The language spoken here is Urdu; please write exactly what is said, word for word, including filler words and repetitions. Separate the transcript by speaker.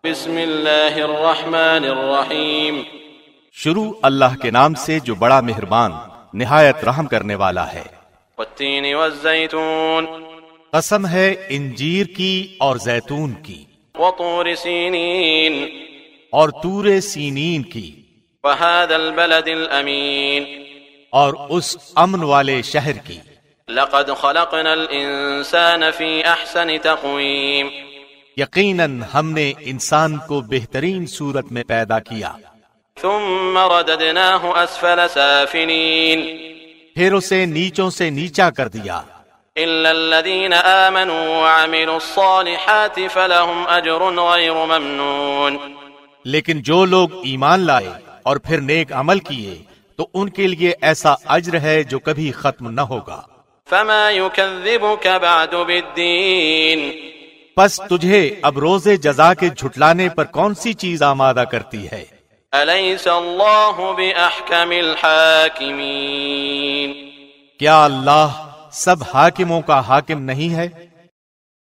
Speaker 1: بسم اللہ الرحمن الرحیم،
Speaker 2: شروع اللہ کے نام سے جو بڑا مہربان نہایت رحم کرنے والا ہے۔
Speaker 1: والتین والزیتون،
Speaker 2: قسم ہے انجیر کی اور زیتون کی،
Speaker 1: وطور سینین،
Speaker 2: اور طور سینین کی،
Speaker 1: وهذا البلد الامین،
Speaker 2: اور اس امن والے شہر کی۔
Speaker 1: لقد خلقنا الانسان فی احسن تقویم،
Speaker 2: یقیناً ہم نے انسان کو بہترین صورت میں پیدا کیا،
Speaker 1: ثم رددناه اسفل سافلین،
Speaker 2: پھر اسے نیچوں سے نیچا کر دیا،
Speaker 1: الا الذین آمنوا وعملوا الصالحات فلهم اجر غیر ممنون،
Speaker 2: لیکن جو لوگ ایمان لائے اور پھر نیک عمل کیے تو ان کے لیے ایسا اجر ہے جو کبھی ختم نہ ہوگا۔
Speaker 1: فما يكذبك بعد بالدین،
Speaker 2: پس تجھے اب روز جزا کے جھٹلانے پر کون سی چیز آمادہ کرتی ہے؟
Speaker 1: الیس اللہ باحکم الحاکمین،
Speaker 2: کیا اللہ سب حاکموں کا حاکم نہیں ہے؟